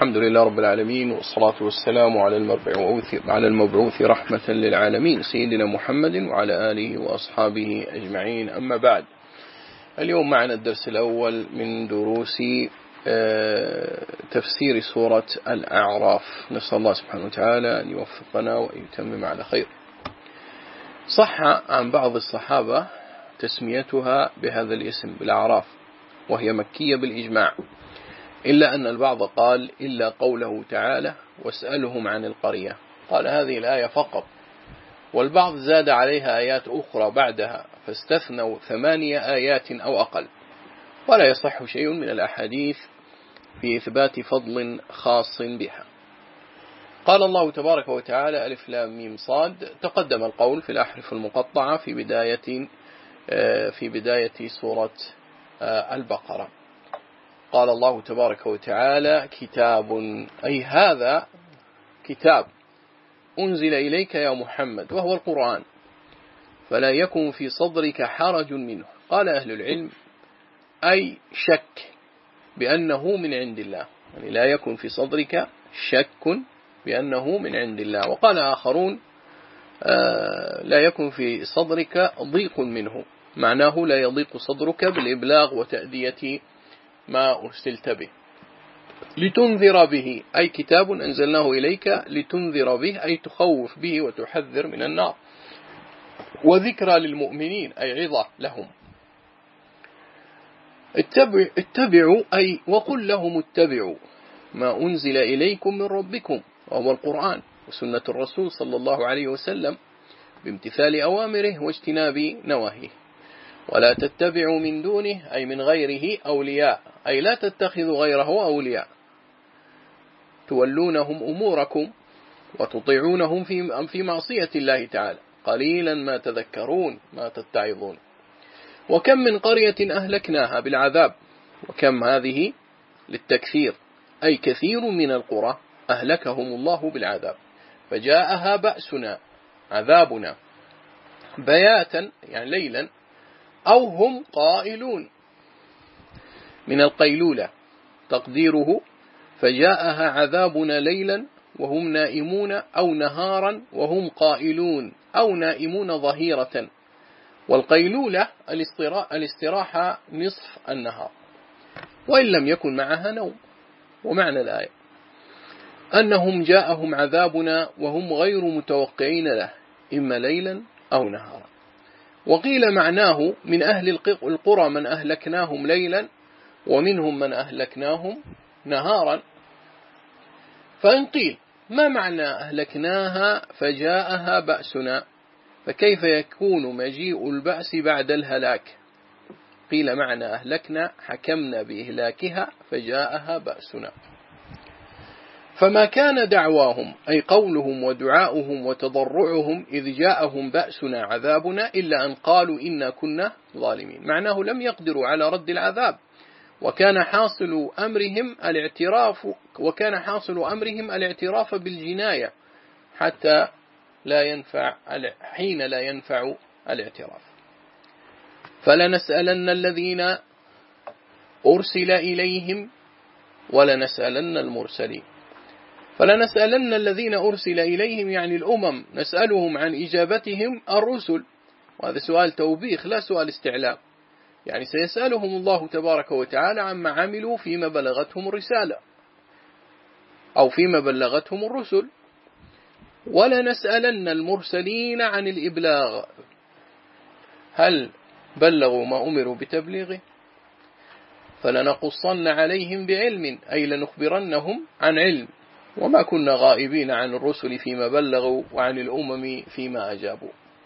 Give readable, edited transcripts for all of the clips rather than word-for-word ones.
الحمد لله رب العالمين، والصلاة والسلام على المبعوث رحمة للعالمين سيدنا محمد وعلى آله وأصحابه أجمعين. أما بعد، اليوم معنا الدرس الأول من دروس تفسير سورة الأعراف. نسأل الله سبحانه وتعالى أن يوفقنا وأن يتمم على خير. صح عن بعض الصحابة تسميتها بهذا الاسم بالأعراف، وهي مكية بالإجماع، إلا أن البعض قال إلا قوله تعالى واسألهم عن القرية، قال هذه الآية فقط، والبعض زاد عليها آيات أخرى بعدها فاستثنوا 8 آيات أو أقل. ولا يصح شيء من الأحاديث في إثبات فضل خاص بها. قال الله تبارك وتعالى ألف لام ميم صاد. تقدم القول في الأحرف المقطعة في بداية سورة البقرة. قال الله تبارك وتعالى كتاب، أي هذا كتاب أنزل إليك يا محمد وهو القرآن، فلا يكن في صدرك حرج منه. قال أهل العلم أي شك بأنه من عند الله، يعني لا يكن في صدرك شك بأنه من عند الله. وقال آخرون لا يكن في صدرك ضيق منه، معناه لا يضيق صدرك بالإبلاغ وتأدية ما أرسلت به. لتنذر به، أي كتاب أنزلناه إليك لتنذر به، أي تخوف به وتحذر من النار. وذكرى للمؤمنين، أي عظة لهم. اتبعوا، أي وقل لهم اتبعوا ما أنزل إليكم من ربكم، وهو القرآن وسنة الرسول صلى الله عليه وسلم، بامتثال أوامره واجتناب نواهيه. ولا تتبعوا من دونه، أي من غيره أولياء، أي لا تتخذوا غيره أولياء تولونهم أموركم وتطيعونهم في معصية الله تعالى، قليلا ما تذكرون ما تتعظون. وكم من قرية أهلكناها بالعذاب، وكم هذه للتكثير، أي كثير من القرى أهلكهم الله بالعذاب، فجاءها بأسنا عذابنا بياتا، يعني ليلا، أو هم قائلون، من القيلولة تقديره فجاءها عذابنا ليلا وهم نائمون، أو نهارا وهم قائلون، أو نائمون ظهيرة. والقيلولة الاستراحة نصف النهار، وإن لم يكن معها نوم. ومعنى الآية أنهم جاءهم عذابنا وهم غير متوقعين له، إما ليلا أو نهارا. وقيل معناه من أهل القرى من أهلكناهم ليلا، ومنهم من أهلكناهم نهارا. فإن قيل ما معنى أهلكناها فجاءها بأسنا، فكيف يكون مجيء البأس بعد الهلاك؟ قيل معنى أهلكنا حكمنا بإهلاكها فجاءها بأسنا. فما كان دعواهم، أي قولهم ودعاؤهم وتضرعهم إذ جاءهم بأسنا عذابنا، إلا أن قالوا إنا كنا ظالمين. معناه لم يقدروا على رد العذاب، وكان حاصل أمرهم الاعتراف بالجناية حتى لا ينفع حين لا ينفع الاعتراف. فلنسألن الذين أرسل إليهم ولنسألن المرسلين. فلنسألن الذين أرسل إليهم يعني الأمم، نسألهم عن إجابتهم الرسل، وهذا سؤال توبيخ لا سؤال استعلام، يعني سيسألهم الله تبارك وتعالى عما عملوا فيما بلغتهم الرسالة أو فيما بلغتهم الرسل. ولنسألن المرسلين عن الإبلاغ، هل بلغوا ما أمروا بتبليغه؟ فلنقصن عليهم بعلم، أي لنخبرنهم عن علم، وما كنا غائبين عن الرسل فيما بلغوا وعن الأمم فيما أجابوا.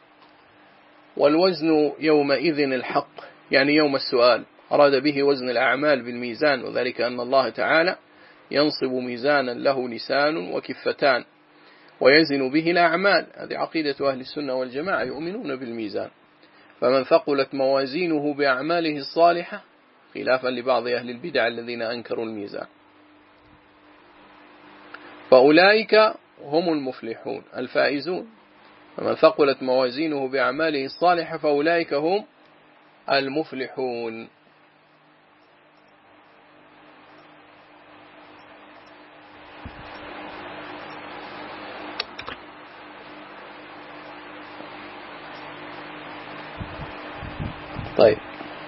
والوزن يومئذ الحق، يعني يوم السؤال، أراد به وزن الأعمال بالميزان، وذلك أن الله تعالى ينصب ميزانا له لسان وكفتان ويزن به الأعمال. هذه عقيدة أهل السنة والجماعة، يؤمنون بالميزان. فمن ثقلت موازينه بأعماله الصالحة، خلافا لبعض أهل البدع الذين أنكروا الميزان، فأولئك هم المفلحون الفائزون. فمن ثقلت موازينه بأعماله الصالحة فأولئك هم المفلحون. طيب،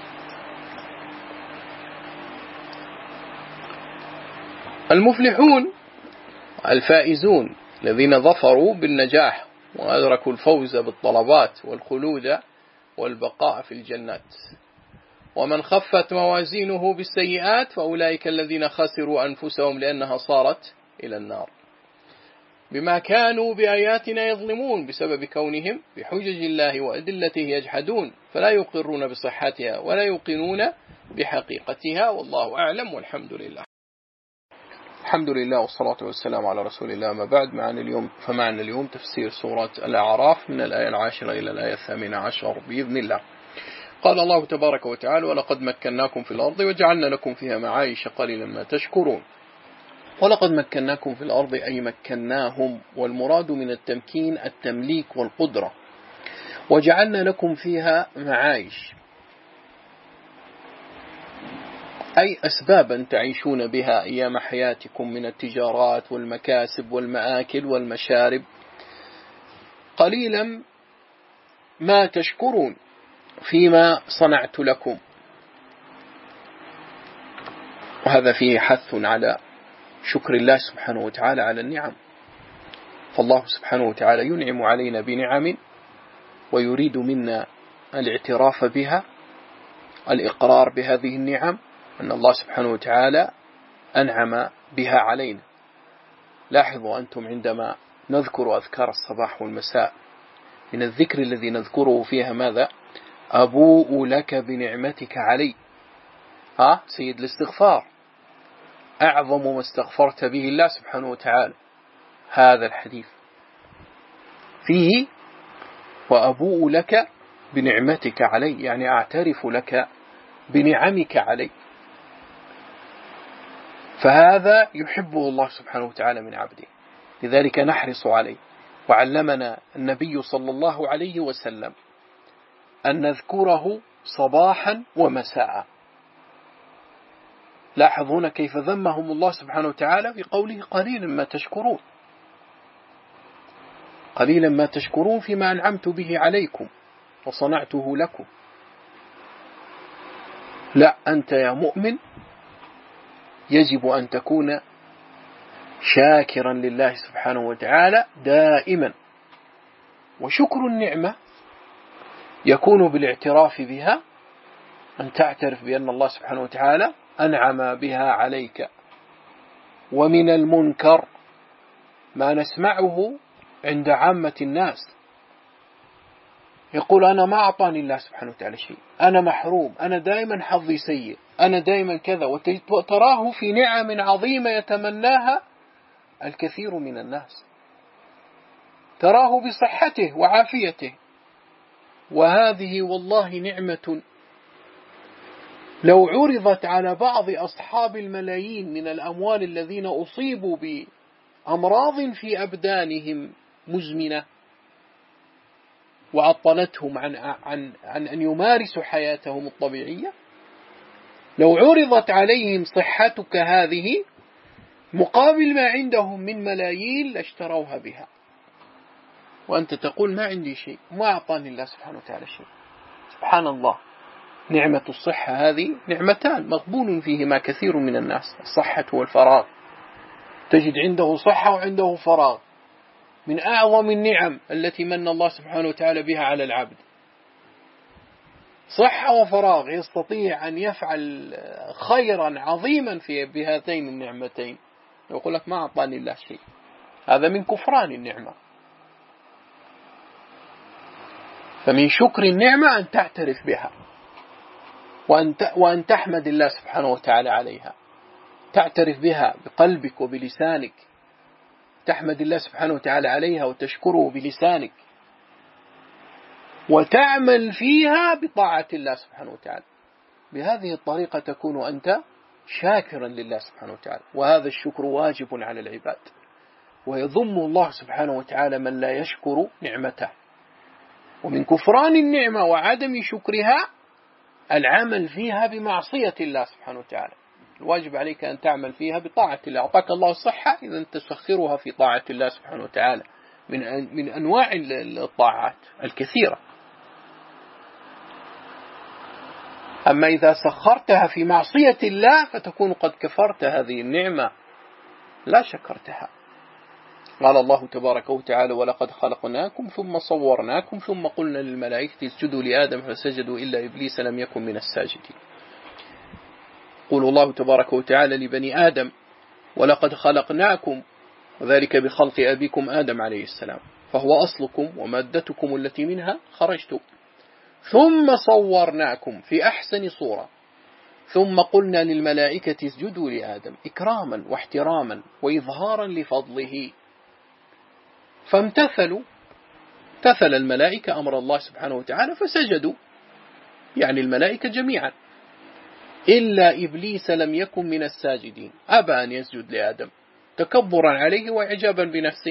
المفلحون الفائزون الذين ظفروا بالنجاح وأدركوا الفوز بالطلبات والخلود والبقاء في الجنات. ومن خفت موازينه بالسيئات فأولئك الذين خسروا أنفسهم لأنها صارت إلى النار بما كانوا بآياتنا يظلمون، بسبب كونهم بحجج الله وأدلته يجحدون، فلا يقرون بصحتها ولا يوقنون بحقيقتها، والله أعلم، والحمد لله. الحمد لله والصلاة والسلام على رسول الله. ما بعد، فمعنا اليوم تفسير سورة الأعراف من الآية 10 إلى الآية 18 بإذن الله. قال الله تبارك وتعالى: ولقد مكناكم في الأرض وجعلنا لكم فيها معايش قليلا ما تشكرون. ولقد مكناكم في الأرض أي مكناهم، والمراد من التمكين التمليك والقدرة. وجعلنا لكم فيها معايش أي أسبابا تعيشون بها أيام حياتكم من التجارات والمكاسب والمآكل والمشارب، قليلا ما تشكرون فيما صنعت لكم. وهذا فيه حث على شكر الله سبحانه وتعالى على النعم، فالله سبحانه وتعالى ينعم علينا بنعم ويريد منا الاعتراف بها، الإقرار بهذه النعم، أن الله سبحانه وتعالى أنعم بها علينا. لاحظوا أنتم عندما نذكر أذكار الصباح والمساء، من الذكر الذي نذكره فيها ماذا؟ أبوء لك بنعمتك علي. سيد الاستغفار، أعظم ما استغفرت به الله سبحانه وتعالى هذا الحديث فيه وأبوء لك بنعمتك علي، يعني أعترف لك بنعمك علي. فهذا يحبه الله سبحانه وتعالى من عبده، لذلك نحرص عليه. وعلمنا النبي صلى الله عليه وسلم أن نذكره صباحا ومساء. لاحظون كيف ذمهم الله سبحانه وتعالى في قوله: قليلا ما تشكرون، قليلا ما تشكرون فيما أنعمت به عليكم وصنعته لكم. لا، أنت يا مؤمن يجب أن تكون شاكرا لله سبحانه وتعالى دائما. وشكر النعمة يكون بالاعتراف بها، أن تعترف بأن الله سبحانه وتعالى أنعم بها عليك. ومن المنكر ما نسمعه عند عامة الناس، يقول: أنا ما أعطاني الله سبحانه وتعالى شيء، أنا محروم، أنا دائما حظي سيء، أنا دائما كذا. وتراه في نعم عظيمة يتمناها الكثير من الناس، تراه بصحته وعافيته، وهذه والله نعمة لو عرضت على بعض أصحاب الملايين من الأموال الذين أصيبوا بأمراض في أبدانهم مزمنة وعطلتهم عن أن يمارسوا حياتهم الطبيعية، لو عرضت عليهم صحتك هذه مقابل ما عندهم من ملايين لاشتروها بها، وأنت تقول: ما عندي شيء، ما أعطاني الله سبحانه وتعالى شيء. سبحان الله، نعمة الصحة هذه نعمتان مغبون فيهما كثير من الناس، الصحة والفراغ. تجد عنده صحة وعنده فراغ، من أعظم النعم التي من الله سبحانه وتعالى بها على العبد. صحة وفراغ، يستطيع أن يفعل خيرا عظيما بهاتين النعمتين، يقول لك: ما أعطاني الله شيء. هذا من كفران النعمة. فمن شكر النعمة أن تعترف بها، وأن تحمد الله سبحانه وتعالى عليها، تعترف بها بقلبك وبلسانك، تحمد الله سبحانه وتعالى عليها وتشكره بلسانك، وتعمل فيها بطاعة الله سبحانه وتعالى. بهذه الطريقة تكون أنت شاكرا لله سبحانه وتعالى، وهذا الشكر واجب على العباد، ويذم الله سبحانه وتعالى من لا يشكر نعمته. ومن كفران النعمة وعدم شكرها العمل فيها بمعصية الله سبحانه وتعالى. الواجب عليك أن تعمل فيها بطاعة الله. أعطاك الله الصحة، إذا تسخرها في طاعة الله سبحانه وتعالى من أنواع الطاعات الكثيرة. أما إذا سخرتها في معصية الله فتكون قد كفرت هذه النعمة لا شكرتها. قال الله تبارك وتعالى: ولقد خلقناكم ثم صورناكم ثم قلنا للملائكة اسجدوا لآدم فسجدوا إلا إبليس لم يكن من الساجدين. يقول الله تبارك وتعالى لبني آدم: ولقد خلقناكم، وذلك بخلق أبيكم آدم عليه السلام، فهو أصلكم ومادتكم التي منها خرجتم، ثم صورناكم في أحسن صورة، ثم قلنا للملائكة اسجدوا لآدم إكراما واحتراما وإظهارا لفضله، فامتثلوا، امتثل الملائكة أمر الله سبحانه وتعالى فسجدوا، يعني الملائكة جميعا، إلا إبليس لم يكن من الساجدين، أبى أن يسجد لآدم تكبرا عليه وإعجابا بنفسه.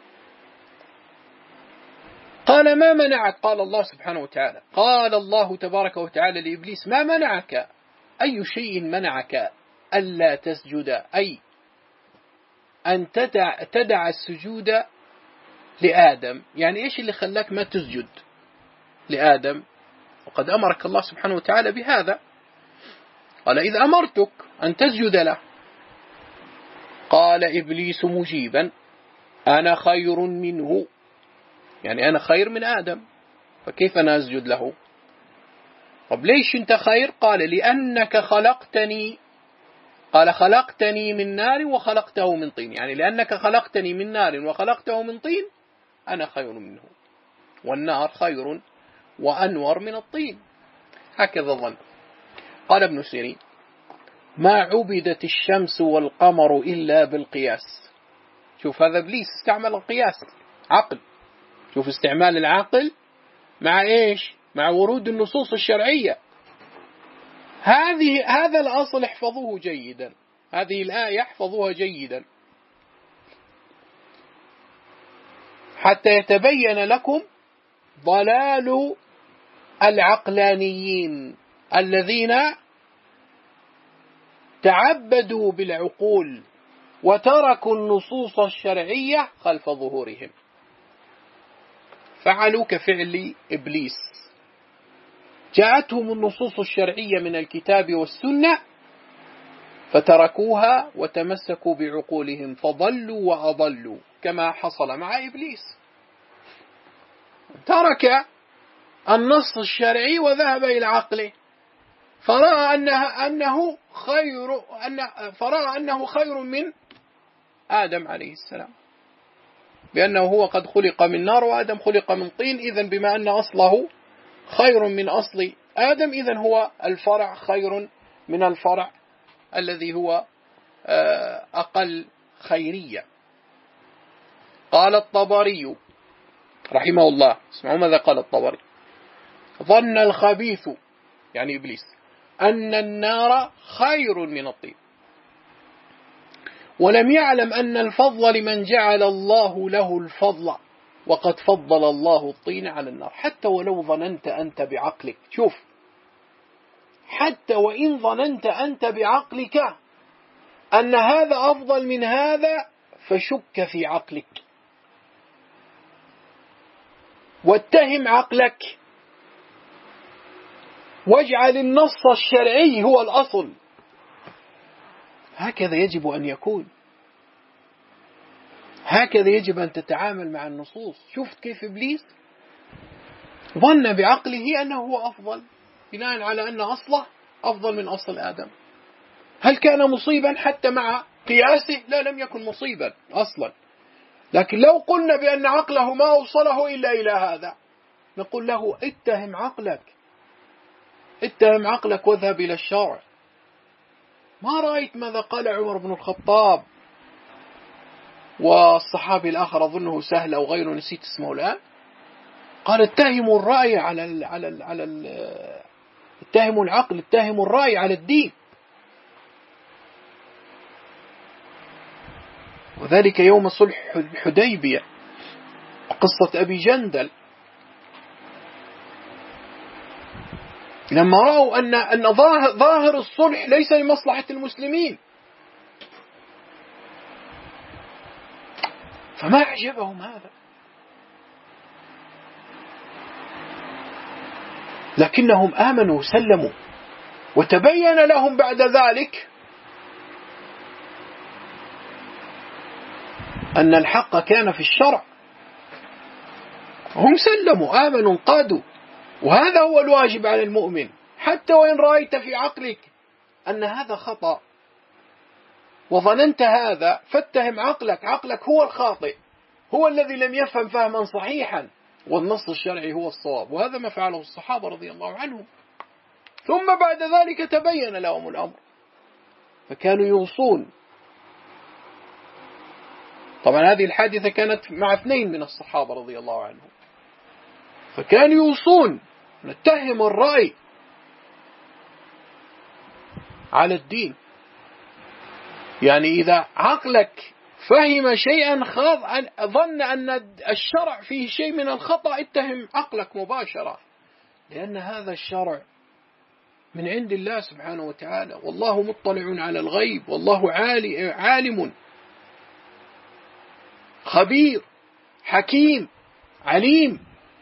قال: ما منعك؟ قال الله سبحانه وتعالى، قال الله تبارك وتعالى لإبليس: ما منعك؟ أي شيء منعك ألا تسجد؟ أي أن تدع السجود لآدم، يعني إيش اللي خلاك ما تسجد لآدم؟ وقد أمرك الله سبحانه وتعالى بهذا. قال: إذ أمرتك أن تسجد له. قال إبليس مجيبا: أنا خير منه، يعني أنا خير من آدم، فكيف أنا أسجد له؟ طب ليش أنت خير؟ قال: لأنك خلقتني، قال: خلقتني من نار وخلقته من طين، يعني لأنك خلقتني من نار وخلقته من طين أنا خير منه، والنار خير وأنور من الطين. هكذا ظن. قال ابن سيرين: ما عبدت الشمس والقمر إلا بالقياس. شوف هذا إبليس استعمل القياس، عقل. شوف استعمال العقل مع إيش؟ مع ورود النصوص الشرعية. هذا الأصل احفظوه جيدا، هذه الآية احفظوها جيدا حتى يتبين لكم ضلال العقلانيين الذين تعبدوا بالعقول وتركوا النصوص الشرعية خلف ظهورهم، فعلوا كفعل إبليس. جاءتهم النصوص الشرعية من الكتاب والسنة فتركوها وتمسكوا بعقولهم فضلوا وأضلوا، كما حصل مع إبليس، ترك النص الشرعي وذهب إلى عقله، فرأى أنه خير من آدم عليه السلام، بأنه هو قد خلق من نار وآدم خلق من طين، إذن بما أن أصله خير من أصل آدم إذن هو الفرع خير من الفرع الذي هو أقل خيرية. قال الطبري رحمه الله، اسمعوا ماذا قال الطبري: ظن الخبيث، يعني إبليس، أن النار خير من الطين، ولم يعلم أن الفضل لمن جعل الله له الفضل، وقد فضل الله الطين على النار. حتى ولو ظننت أنت بعقلك، شوف، حتى وإن ظننت أنت بعقلك أن هذا أفضل من هذا فشك في عقلك واتهم عقلك، واجعل النص الشرعي هو الأصل. هكذا يجب أن يكون، هكذا يجب أن تتعامل مع النصوص. شفت كيف إبليس ظن بعقله أنه هو أفضل بناء على أن أصله أفضل من أصل آدم. هل كان مصيبا حتى مع قياسه؟ لا، لم يكن مصيبا أصلا. لكن لو قلنا بأن عقله ما أوصله إلا إلى هذا، نقول له اتهم عقلك، اتهم عقلك واذهب إلى الشرع. ما رأيت ماذا قال عمر بن الخطاب والصحابي الآخر أظنه سهل أو غيره نسيت اسمه الآن؟ قال: اتهموا الرأي اتهموا العقل، اتهموا الرأي على الدين. وذلك يوم صلح الحديبية، قصة أبي جندل، لما رأوا أن ظاهر الصلح ليس لمصلحة المسلمين، فما أعجبهم هذا، لكنهم آمنوا وسلموا وتبين لهم بعد ذلك أن الحق كان في الشرع، هم سلموا آمنوا انقادوا. وهذا هو الواجب على المؤمن، حتى وإن رأيت في عقلك أن هذا خطأ وظننت هذا، فاتهم عقلك، عقلك هو الخاطئ، هو الذي لم يفهم فهما صحيحا، والنص الشرعي هو الصواب. وهذا ما فعله الصحابة رضي الله عنهم. ثم بعد ذلك تبين لهم الأمر فكانوا يوصون. طبعا هذه الحادثة كانت مع 2 من الصحابة رضي الله عنهم، فكانوا يوصون نتهم الرأي على الدين. يعني إذا عقلك فهم شيئا ظن أن الشرع فيه شيء من الخطأ، اتهم عقلك مباشرة، لأن هذا الشرع من عند الله سبحانه وتعالى، والله مطلع على الغيب، والله عالم خبير حكيم عليم.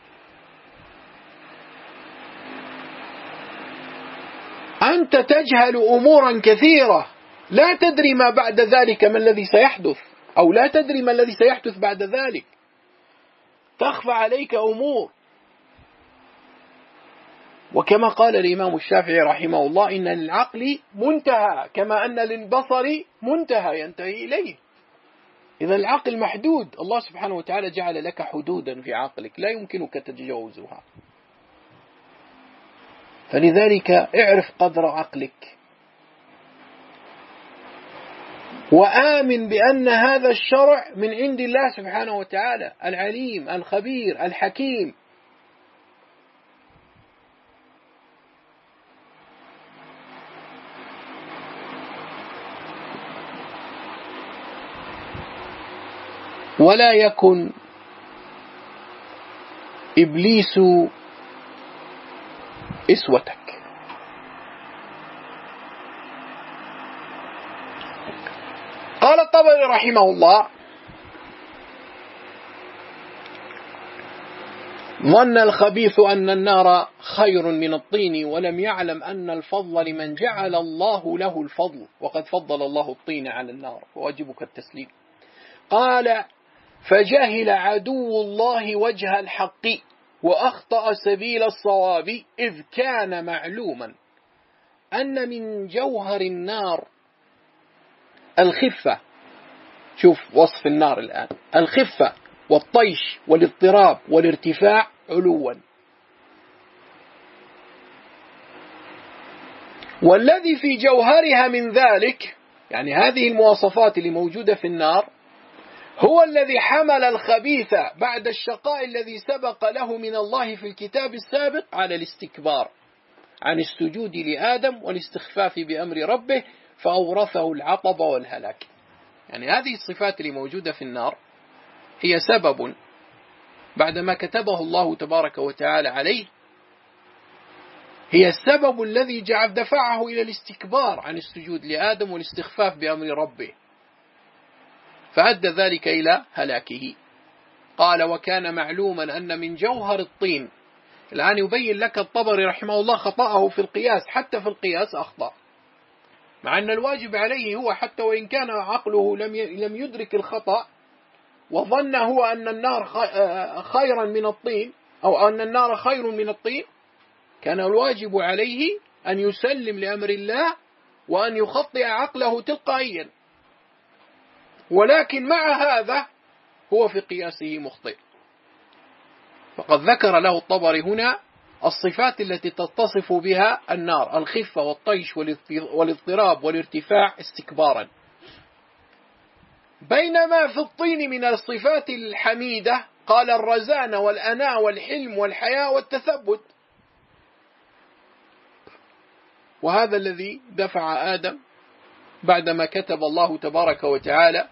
أنت تجهل أمورا كثيرة، لا تدري ما بعد ذلك ما الذي سيحدث، أو لا تدري ما الذي سيحدث بعد ذلك، تخفى عليك أمور. وكما قال الإمام الشافعي رحمه الله: إن للعقل منتهى كما أن للبصر منتهى ينتهي إليه. إذا العقل محدود، الله سبحانه وتعالى جعل لك حدودا في عقلك لا يمكنك تتجاوزها. فلذلك اعرف قدر عقلك، وآمن بأن هذا الشرع من عند الله سبحانه وتعالى العليم الخبير الحكيم. ولا يكن إبليس إسوتك. قال الطبري رحمه الله: ظن الخبيث أن النار خير من الطين، ولم يعلم أن الفضل لمن جعل الله له الفضل، وقد فضل الله الطين على النار، وواجبك التسليم. قال: فجهل عدو الله وجه الحق، وأخطأ سبيل الصواب، إذ كان معلوما أن من جوهر النار الخفة. شوف وصف النار الآن: الخفة والطيش والاضطراب والارتفاع علوا، والذي في جوهرها من ذلك، يعني هذه المواصفات اللي موجودة في النار، هو الذي حمل الخبيث بعد الشقاء الذي سبق له من الله في الكتاب السابق على الاستكبار عن السجود لآدم والاستخفاف بأمر ربه، فأورثه العطب والهلاك. يعني هذه الصفات اللي موجودة في النار هي سبب بعدما كتبه الله تبارك وتعالى عليه، هي السبب الذي دفعه إلى الاستكبار عن السجود لآدم والاستخفاف بأمر ربه، فأدى ذلك إلى هلاكه. قال: وكان معلوما أن من جوهر الطين. الآن يبين لك الطبري رحمه الله خطأه في القياس، حتى في القياس أخطأ، مع أن الواجب عليه هو حتى وإن كان عقله لم يدرك الخطأ، وظن هو أن النار خيرا من الطين، أو أن النار خير من الطين، كان الواجب عليه أن يسلم لأمر الله وأن يخطئ عقله تلقائيا. ولكن مع هذا هو في قياسه مخطئ. فقد ذكر له الطبري هنا الصفات التي تتصف بها النار: الخفة والطيش والاضطراب والارتفاع استكبارا. بينما في الطين من الصفات الحميدة قال: الرزانة والأناة والحلم والحياء والتثبت. وهذا الذي دفع آدم بعدما كتب الله تبارك وتعالى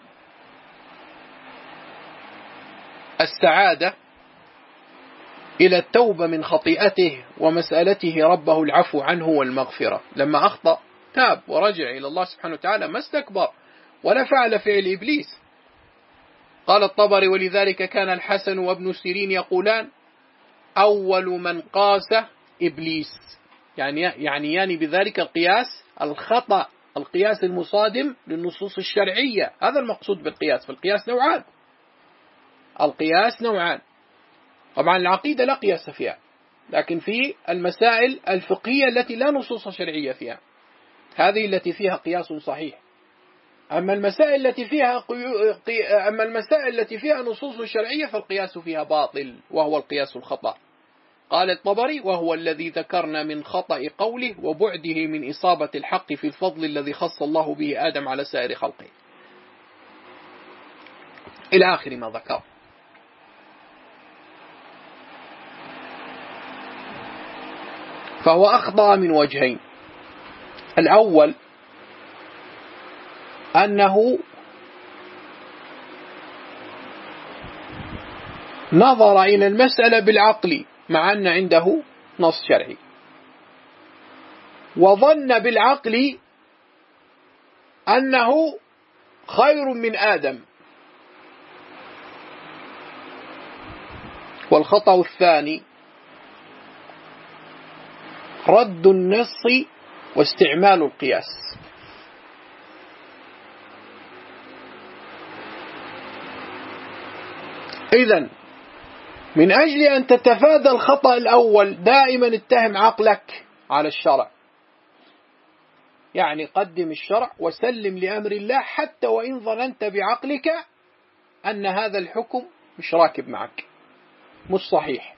السعادة إلى التوبة من خطيئته ومسألته ربه العفو عنه والمغفرة. لما أخطأ تاب ورجع إلى الله سبحانه وتعالى، ما استكبر ولا فعل فعل إبليس. قال الطبري: ولذلك كان الحسن وابن سيرين يقولان: أول من قاس إبليس. يعني بذلك القياس الخطأ، القياس المصادم للنصوص الشرعية. هذا المقصود بالقياس. فالقياس نوعان، القياس نوعان. طبعا العقيدة لا قياس فيها، لكن في المسائل الفقهية التي لا نصوص شرعية فيها، هذه التي فيها قياس صحيح. أما المسائل التي فيها نصوص شرعية فالقياس فيها باطل، وهو القياس الخطأ. قال الطبري: وهو الذي ذكرنا من خطأ قوله وبعده من إصابة الحق في الفضل الذي خص الله به آدم على سائر خلقه، إلى آخر ما ذكر. فهو أخطأ من وجهين: الأول أنه نظر إلى المسألة بالعقل مع أن عنده نص شرعي، وظن بالعقل أنه خير من آدم. والخطأ الثاني رد النص واستعمال القياس. إذن من أجل أن تتفادى الخطأ الأول دائما اتهم عقلك على الشرع، يعني قدم الشرع وسلم لأمر الله حتى وإن ظننت بعقلك أن هذا الحكم مش راكب معك، مش صحيح.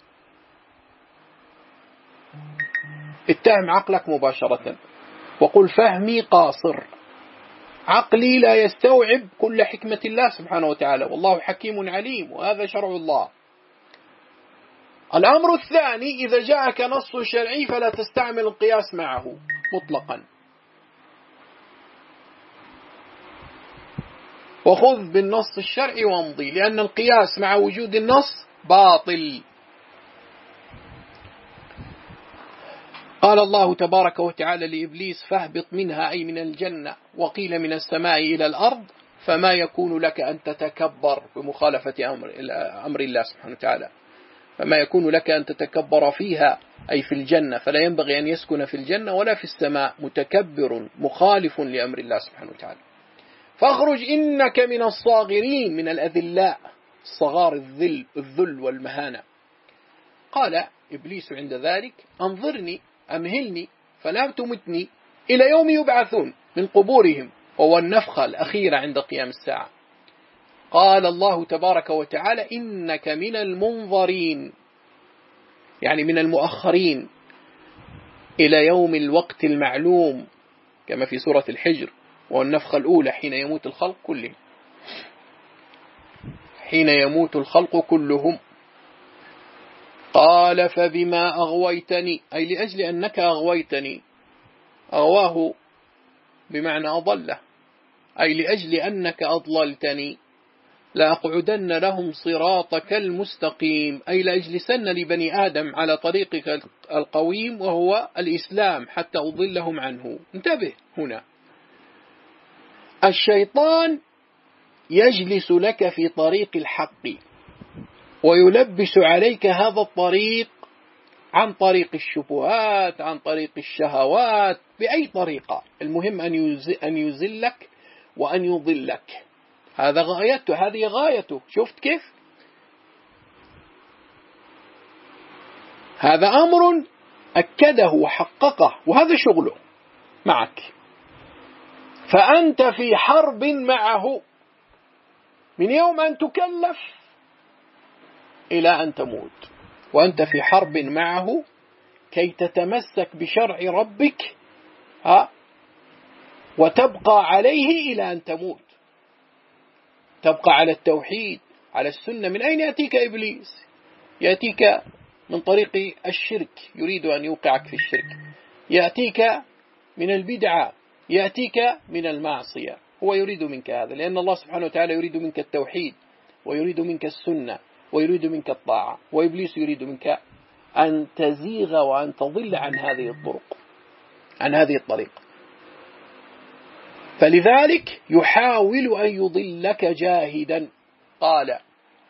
اتهم عقلك مباشرة وقل فهمي قاصر، عقلي لا يستوعب كل حكمة الله سبحانه وتعالى، والله حكيم عليم وهذا شرع الله. الأمر الثاني: إذا جاءك نص شرعي فلا تستعمل القياس معه مطلقا، وخذ بالنص الشرعي وامضي، لأن القياس مع وجود النص باطل. قال الله تبارك وتعالى لإبليس: فاهبط منها، أي من الجنة، وقيل من السماء إلى الأرض، فما يكون لك أن تتكبر بمخالفة أمر الله سبحانه وتعالى، فما يكون لك أن تتكبر فيها، أي في الجنة، فلا ينبغي أن يسكن في الجنة ولا في السماء متكبر مخالف لأمر الله سبحانه وتعالى، فاخرج إنك من الصاغرين، من الأذلاء، الصغار، الذل والمهانة. قال إبليس عند ذلك: أنظرني، أمهلني، فلا تمتني إلى يوم يبعثون من قبورهم، وهو النفخة الأخيرة عند قيام الساعة. قال الله تبارك وتعالى: إنك من المنظرين، يعني من المؤخرين إلى يوم الوقت المعلوم، كما في سورة الحجر: والنفخة الأولى حين يموت الخلق كلهم، حين يموت الخلق كلهم. قال: فبما أغويتني، أي لأجل أنك أغويتني، أغواه بمعنى أضله، أي لأجل أنك أضللتني، لأقعدن لهم صراطك المستقيم، أي لأجلسن لبني آدم على طريقك القويم وهو الإسلام حتى أضلهم عنه. انتبه هنا، الشيطان يجلس لك في طريق الحق ويلبس عليك هذا الطريق عن طريق الشبهات، عن طريق الشهوات، بأي طريقة، المهم أن يزلك وأن يضلك. هذا غايته، هذه غايته. شفت كيف؟ هذا أمر أكده وحققه، وهذا شغله معك، فأنت في حرب معه من يوم أن تكلف إلى أن تموت، وأنت في حرب معه كي تتمسك بشرع ربك وتبقى عليه إلى أن تموت، تبقى على التوحيد، على السنة. من أين يأتيك إبليس؟ يأتيك من طريق الشرك، يريد أن يوقعك في الشرك، يأتيك من البدعة، يأتيك من المعصية، هو يريد منك هذا، لأن الله سبحانه وتعالى يريد منك التوحيد، ويريد منك السنة، ويريد منك الطاعة، وإبليس يريد منك أن تزيغ وأن تضل عن هذه الطرق، عن هذه الطريقة. فلذلك يحاول أن يضلك جاهدا. قال: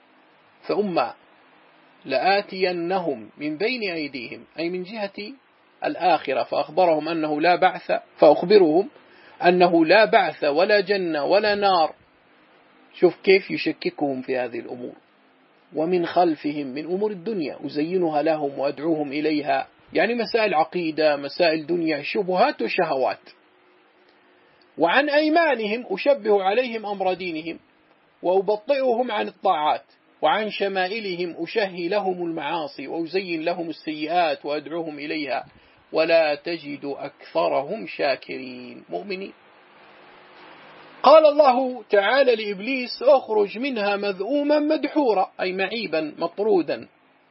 ثم لآتينهم من بين أيديهم، أي من جهة الآخرة فأخبرهم أنه لا بعث، فأخبرهم أنه لا بعث ولا جنة ولا نار. شوف كيف يشككهم في هذه الأمور. ومن خلفهم من أمور الدنيا أزينها لهم وأدعوهم إليها، يعني مسائل عقيدة، مسائل دنيا، شبهات وشهوات. وعن أيمانهم أشبه عليهم أمر دينهم وأبطئهم عن الطاعات. وعن شمائلهم أشهي لهم المعاصي وأزين لهم السيئات وأدعوهم إليها، ولا تجد أكثرهم شاكرين مؤمنين. قال الله تعالى لإبليس: أخرج منها مذءوما مدحورا، أي معيبا مطرودا.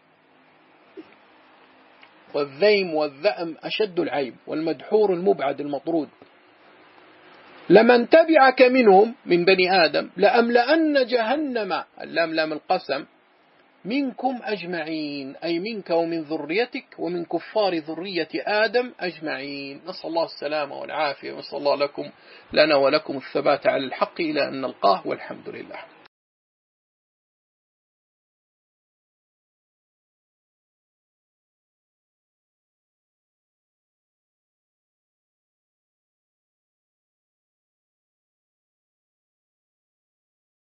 والذيم والذأم أشد العيب، والمدحور المبعد المطرود. لمن تبعك منهم من بني آدم لأملأن جهنم، اللام لام القسم، منكم أجمعين، أي منك ومن ذريتك ومن كفار ذرية آدم أجمعين. نسأل الله السلامة والعافية، ونسأل الله لنا ولكم الثبات على الحق إلى أن نلقاه، والحمد لله.